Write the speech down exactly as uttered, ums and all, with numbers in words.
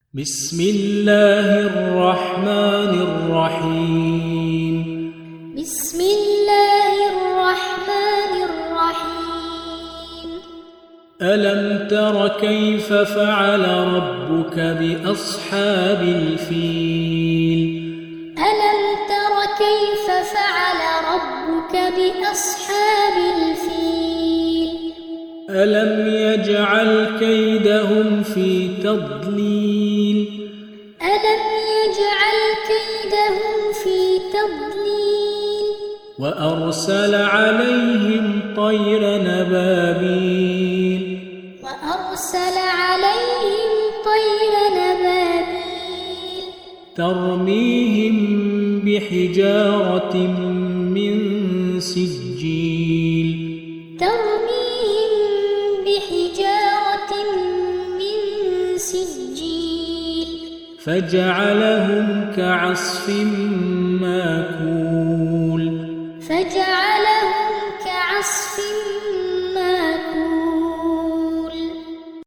بسم الله الرحمن الرحيم بسم الله الرحمن الرحيم ألم تر كيف فعل ربك بأصحاب الفيل ألم تر كيف فعل ربك بأصحاب الفيل ألم يجعل كيدهم في تضليل ألم يجعل كيدهم في تضليل وأرسل عليهم طيرا أبابيل وأرسل عليهم طيرا أبابيل ترميهم بحجارة من سجيل ترميهم بحجارة من سجيل فجعلهم كعصف ماكول